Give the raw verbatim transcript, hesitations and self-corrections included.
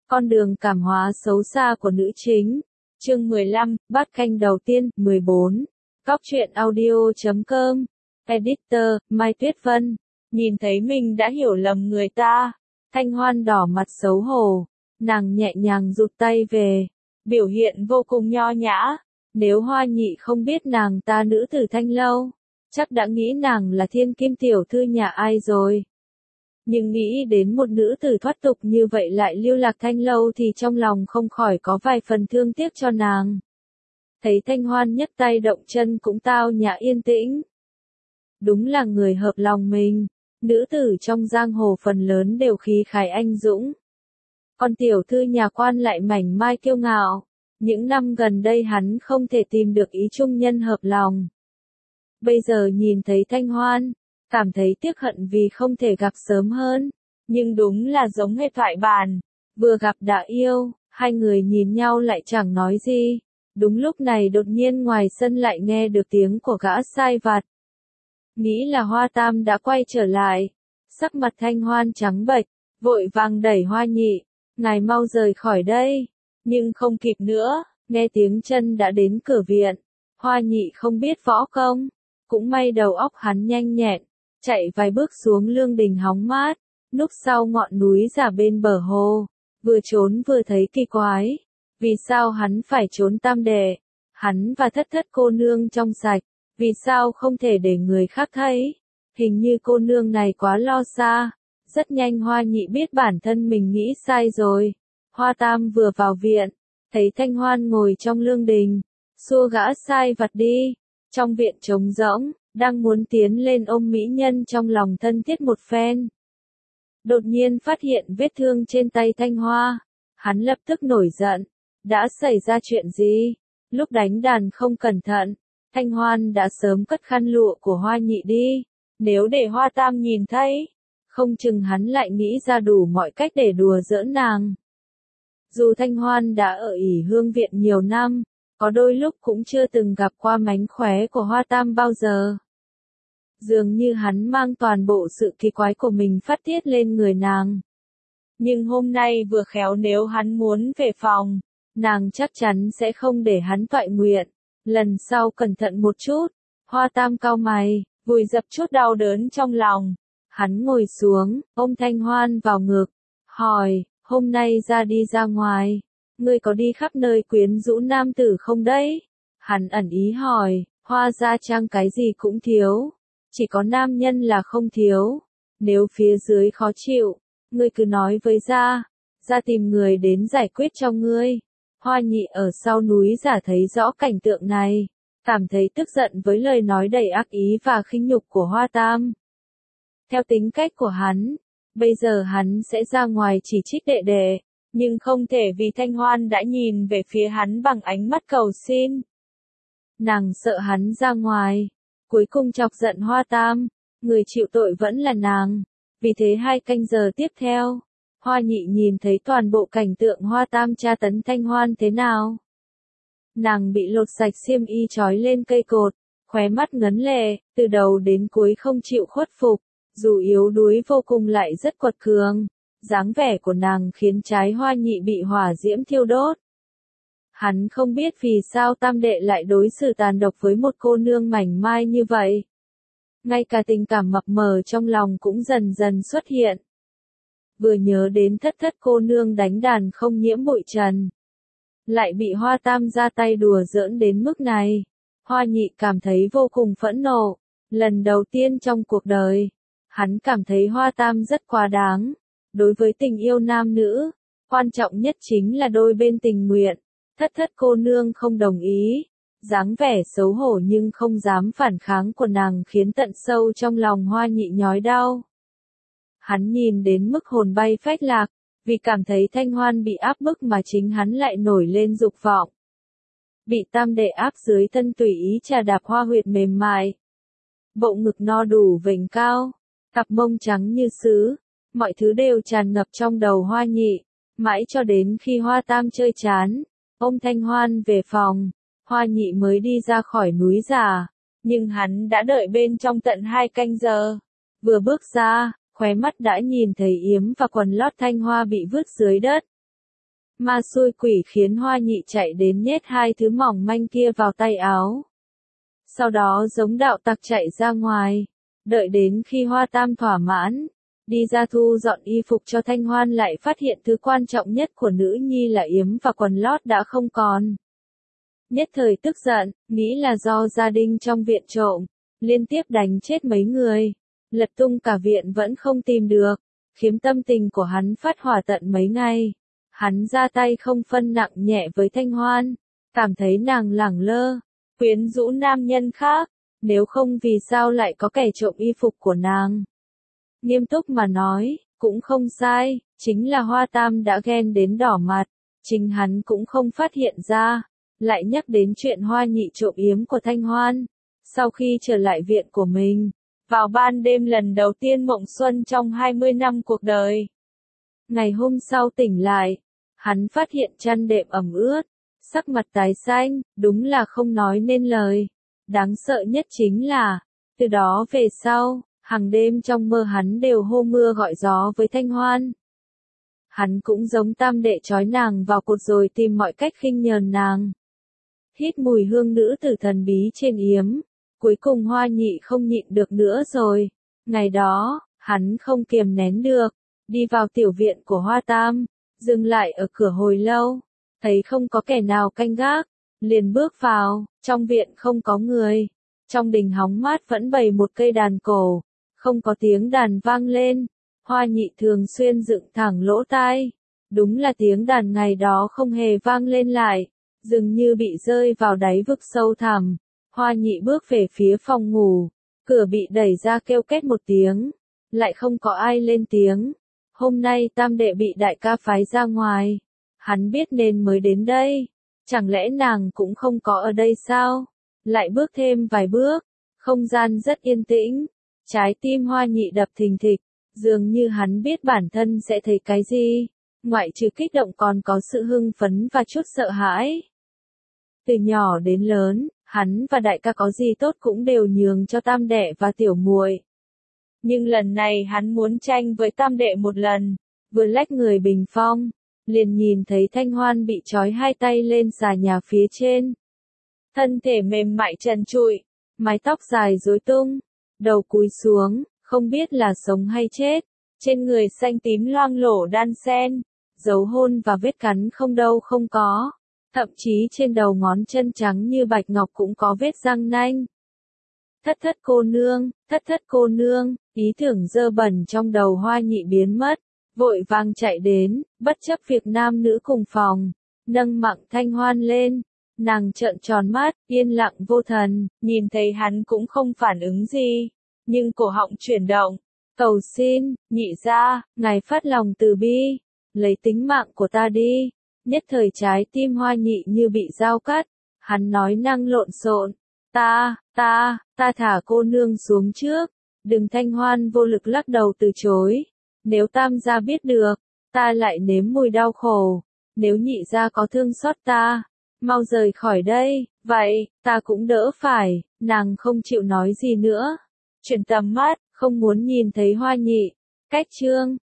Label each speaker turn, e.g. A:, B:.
A: Con đường cảm hóa xấu xa của nữ chính. Chương mười lăm, bát canh đầu tiên, mười bốn. Cóc truyện audio chấm com. Editor, Mai Tuyết Vân. Nhìn thấy mình đã hiểu lầm người ta. Thanh Hoan đỏ mặt xấu hổ. Nàng nhẹ nhàng rụt tay về. Biểu hiện vô cùng nho nhã. Nếu Hoa Nhị không biết nàng ta nữ tử Thanh Lâu, chắc đã nghĩ nàng là thiên kim tiểu thư nhà ai rồi. Nhưng nghĩ đến một nữ tử thoát tục như vậy lại lưu lạc Thanh Lâu thì trong lòng không khỏi có vài phần thương tiếc cho nàng. Thấy Thanh Hoan nhấc tay động chân cũng tao nhã yên tĩnh. Đúng là người hợp lòng mình, nữ tử trong giang hồ phần lớn đều khí khái anh dũng. Còn tiểu thư nhà quan lại mảnh mai kiêu ngạo, những năm gần đây hắn không thể tìm được ý chung nhân hợp lòng. Bây giờ nhìn thấy Thanh Hoan, cảm thấy tiếc hận vì không thể gặp sớm hơn, nhưng đúng là giống hệt thoại bản, vừa gặp đã yêu, hai người nhìn nhau lại chẳng nói gì. Đúng lúc này đột nhiên ngoài sân lại nghe được tiếng của gã sai vặt. Nghĩ là Hoa Tam đã quay trở lại, sắc mặt Thanh Hoan trắng bệch, vội vàng đẩy Hoa Nhị, ngài mau rời khỏi đây, nhưng không kịp nữa, nghe tiếng chân đã đến cửa viện. Hoa Nhị không biết võ công, cũng may đầu óc hắn nhanh nhẹn, chạy vài bước xuống lương đình hóng mát, núp sau ngọn núi giả bên bờ hồ, vừa trốn vừa thấy kỳ quái, vì sao hắn phải trốn tam đệ, hắn và thất thất cô nương trong sạch, vì sao không thể để người khác thấy, hình như cô nương này quá lo xa. Rất nhanh Hoa Nhị biết bản thân mình nghĩ sai rồi. Hoa Tam vừa vào viện, thấy Thanh Hoan ngồi trong lương đình, xua gã sai vặt đi. Trong viện trống rỗng, đang muốn tiến lên ôm mỹ nhân trong lòng thân thiết một phen. Đột nhiên phát hiện vết thương trên tay Thanh Hoa, hắn lập tức nổi giận. Đã xảy ra chuyện gì? Lúc đánh đàn không cẩn thận, Thanh Hoan đã sớm cất khăn lụa của Hoa Nhị đi. Nếu để Hoa Tam nhìn thấy, không chừng hắn lại nghĩ ra đủ mọi cách để đùa giỡn nàng. Dù Thanh Hoan đã ở ỷ hương viện nhiều năm, có đôi lúc cũng chưa từng gặp qua mánh khóe của Hoa Tam bao giờ. Dường như hắn mang toàn bộ sự kỳ quái của mình phát tiết lên người nàng. Nhưng hôm nay vừa khéo nếu hắn muốn về phòng, nàng chắc chắn sẽ không để hắn toại nguyện. Lần sau cẩn thận một chút. Hoa Tam cau mày, vùi dập chút đau đớn trong lòng. Hắn ngồi xuống, ôm Thanh Hoan vào ngực, hỏi, hôm nay ra đi ra ngoài, ngươi có đi khắp nơi quyến rũ nam tử không đấy? Hắn ẩn ý hỏi, Hoa gia trang cái gì cũng thiếu, chỉ có nam nhân là không thiếu. Nếu phía dưới khó chịu, ngươi cứ nói với gia, gia tìm người đến giải quyết cho ngươi. Hoa Nhị ở sau núi giả thấy rõ cảnh tượng này, cảm thấy tức giận với lời nói đầy ác ý và khinh nhục của Hoa Tam. Theo tính cách của hắn, bây giờ hắn sẽ ra ngoài chỉ trích đệ đệ, nhưng không thể vì Thanh Hoan đã nhìn về phía hắn bằng ánh mắt cầu xin. Nàng sợ hắn ra ngoài, cuối cùng chọc giận Hoa Tam, người chịu tội vẫn là nàng. Vì thế hai canh giờ tiếp theo, Hoa Nhị nhìn thấy toàn bộ cảnh tượng Hoa Tam tra tấn Thanh Hoan thế nào. Nàng bị lột sạch xiêm y trói lên cây cột, khóe mắt ngấn lệ, từ đầu đến cuối không chịu khuất phục. Dù yếu đuối vô cùng lại rất quật cường, dáng vẻ của nàng khiến trái Hoa Nhị bị hỏa diễm thiêu đốt. Hắn không biết vì sao tam đệ lại đối xử tàn độc với một cô nương mảnh mai như vậy. Ngay cả tình cảm mập mờ trong lòng cũng dần dần xuất hiện. Vừa nhớ đến thất thất cô nương đánh đàn không nhiễm bụi trần, lại bị Hoa Tam ra tay đùa giỡn đến mức này. Hoa Nhị cảm thấy vô cùng phẫn nộ, lần đầu tiên trong cuộc đời. Hắn cảm thấy Hoa Tam rất quá đáng. Đối với tình yêu nam nữ, quan trọng nhất chính là đôi bên tình nguyện. Thất thất cô nương không đồng ý. Dáng vẻ xấu hổ nhưng không dám phản kháng của nàng khiến tận sâu trong lòng Hoa Nhị nhói đau. Hắn nhìn đến mức hồn bay phách lạc, vì cảm thấy Thanh Hoan bị áp bức mà chính hắn lại nổi lên dục vọng. Bị tam đệ áp dưới thân tùy ý trà đạp hoa huyệt mềm mại. Bộ ngực no đủ vểnh cao. Cặp mông trắng như sứ, mọi thứ đều tràn ngập trong đầu Hoa Nhị, mãi cho đến khi Hoa Tam chơi chán, ôm Thanh Hoan về phòng, Hoa Nhị mới đi ra khỏi núi giả, nhưng hắn đã đợi bên trong tận hai canh giờ. Vừa bước ra, khóe mắt đã nhìn thấy yếm và quần lót Thanh Hoa bị vứt dưới đất. Ma xui quỷ khiến Hoa Nhị chạy đến nhét hai thứ mỏng manh kia vào tay áo. Sau đó giống đạo tặc chạy ra ngoài, đợi đến khi Hoa Tam thỏa mãn, đi ra thu dọn y phục cho Thanh Hoan lại phát hiện thứ quan trọng nhất của nữ nhi là yếm và quần lót đã không còn. Nhất thời tức giận, nghĩ là do gia đình trong viện trộm, liên tiếp đánh chết mấy người, lật tung cả viện vẫn không tìm được, khiến tâm tình của hắn phát hỏa tận mấy ngày. Hắn ra tay không phân nặng nhẹ với Thanh Hoan, cảm thấy nàng lẳng lơ, quyến rũ nam nhân khác, nếu không vì sao lại có kẻ trộm y phục của nàng. Nghiêm túc mà nói, cũng không sai, chính là Hoa Tam đã ghen đến đỏ mặt, chính hắn cũng không phát hiện ra, lại nhắc đến chuyện Hoa Nhị trộm yếm của Thanh Hoan. Sau khi trở lại viện của mình, vào ban đêm lần đầu tiên mộng xuân trong hai mươi năm cuộc đời. Ngày hôm sau tỉnh lại, hắn phát hiện chăn đệm ẩm ướt, sắc mặt tái xanh, đúng là không nói nên lời. Đáng sợ nhất chính là, từ đó về sau, hàng đêm trong mơ hắn đều hô mưa gọi gió với Thanh Hoan. Hắn cũng giống tam đệ trói nàng vào cột rồi tìm mọi cách khinh nhờn nàng. Hít mùi hương nữ tử thần bí trên yếm, cuối cùng Hoa Nhị không nhịn được nữa rồi. Ngày đó, hắn không kiềm nén được, đi vào tiểu viện của Hoa Tam, dừng lại ở cửa hồi lâu, thấy không có kẻ nào canh gác, liền bước vào, trong viện không có người. Trong đình hóng mát vẫn bày một cây đàn cổ, không có tiếng đàn vang lên. Hoa Nhị thường xuyên dựng thẳng lỗ tai, đúng là tiếng đàn ngày đó không hề vang lên lại, dường như bị rơi vào đáy vực sâu thẳm. Hoa Nhị bước về phía phòng ngủ, cửa bị đẩy ra kêu két một tiếng, lại không có ai lên tiếng. Hôm nay tam đệ bị đại ca phái ra ngoài, hắn biết nên mới đến đây, chẳng lẽ nàng cũng không có ở đây sao? Lại bước thêm vài bước, không gian rất yên tĩnh, trái tim Hoa Nhị đập thình thịch, dường như hắn biết bản thân sẽ thấy cái gì, ngoại trừ kích động còn có sự hưng phấn và chút sợ hãi. Từ nhỏ đến lớn, hắn và đại ca có gì tốt cũng đều nhường cho tam đệ và tiểu muội. Nhưng lần này hắn muốn tranh với tam đệ một lần, vừa lách người bình phong, liền nhìn thấy Thanh Hoan bị trói hai tay lên xà nhà phía trên. Thân thể mềm mại trần trụi, mái tóc dài rối tung, đầu cúi xuống, không biết là sống hay chết, trên người xanh tím loang lổ đan xen, dấu hôn và vết cắn không đâu không có, thậm chí trên đầu ngón chân trắng như bạch ngọc cũng có vết răng nanh. Thất thất cô nương, thất thất cô nương, ý tưởng dơ bẩn trong đầu Hoa Nhị biến mất, vội vàng chạy đến, bất chấp việc nam nữ cùng phòng, nâng Mặng Thanh Hoan lên. Nàng trợn tròn mắt, yên lặng vô thần, nhìn thấy hắn cũng không phản ứng gì, nhưng cổ họng chuyển động, cầu xin, Nhị gia, ngài phát lòng từ bi, lấy tính mạng của ta đi. Nhất thời trái tim Hoa Nhị như bị dao cắt, hắn nói năng lộn xộn, ta, ta, ta thả cô nương xuống trước. Đừng. Thanh Hoan vô lực lắc đầu từ chối, nếu tam gia biết được, ta lại nếm mùi đau khổ, nếu nhị gia có thương xót ta, mau rời khỏi đây, vậy, ta cũng đỡ phải. Nàng không chịu nói gì nữa, chuyển tầm mắt, không muốn nhìn thấy Hoa Nhị. Cách chương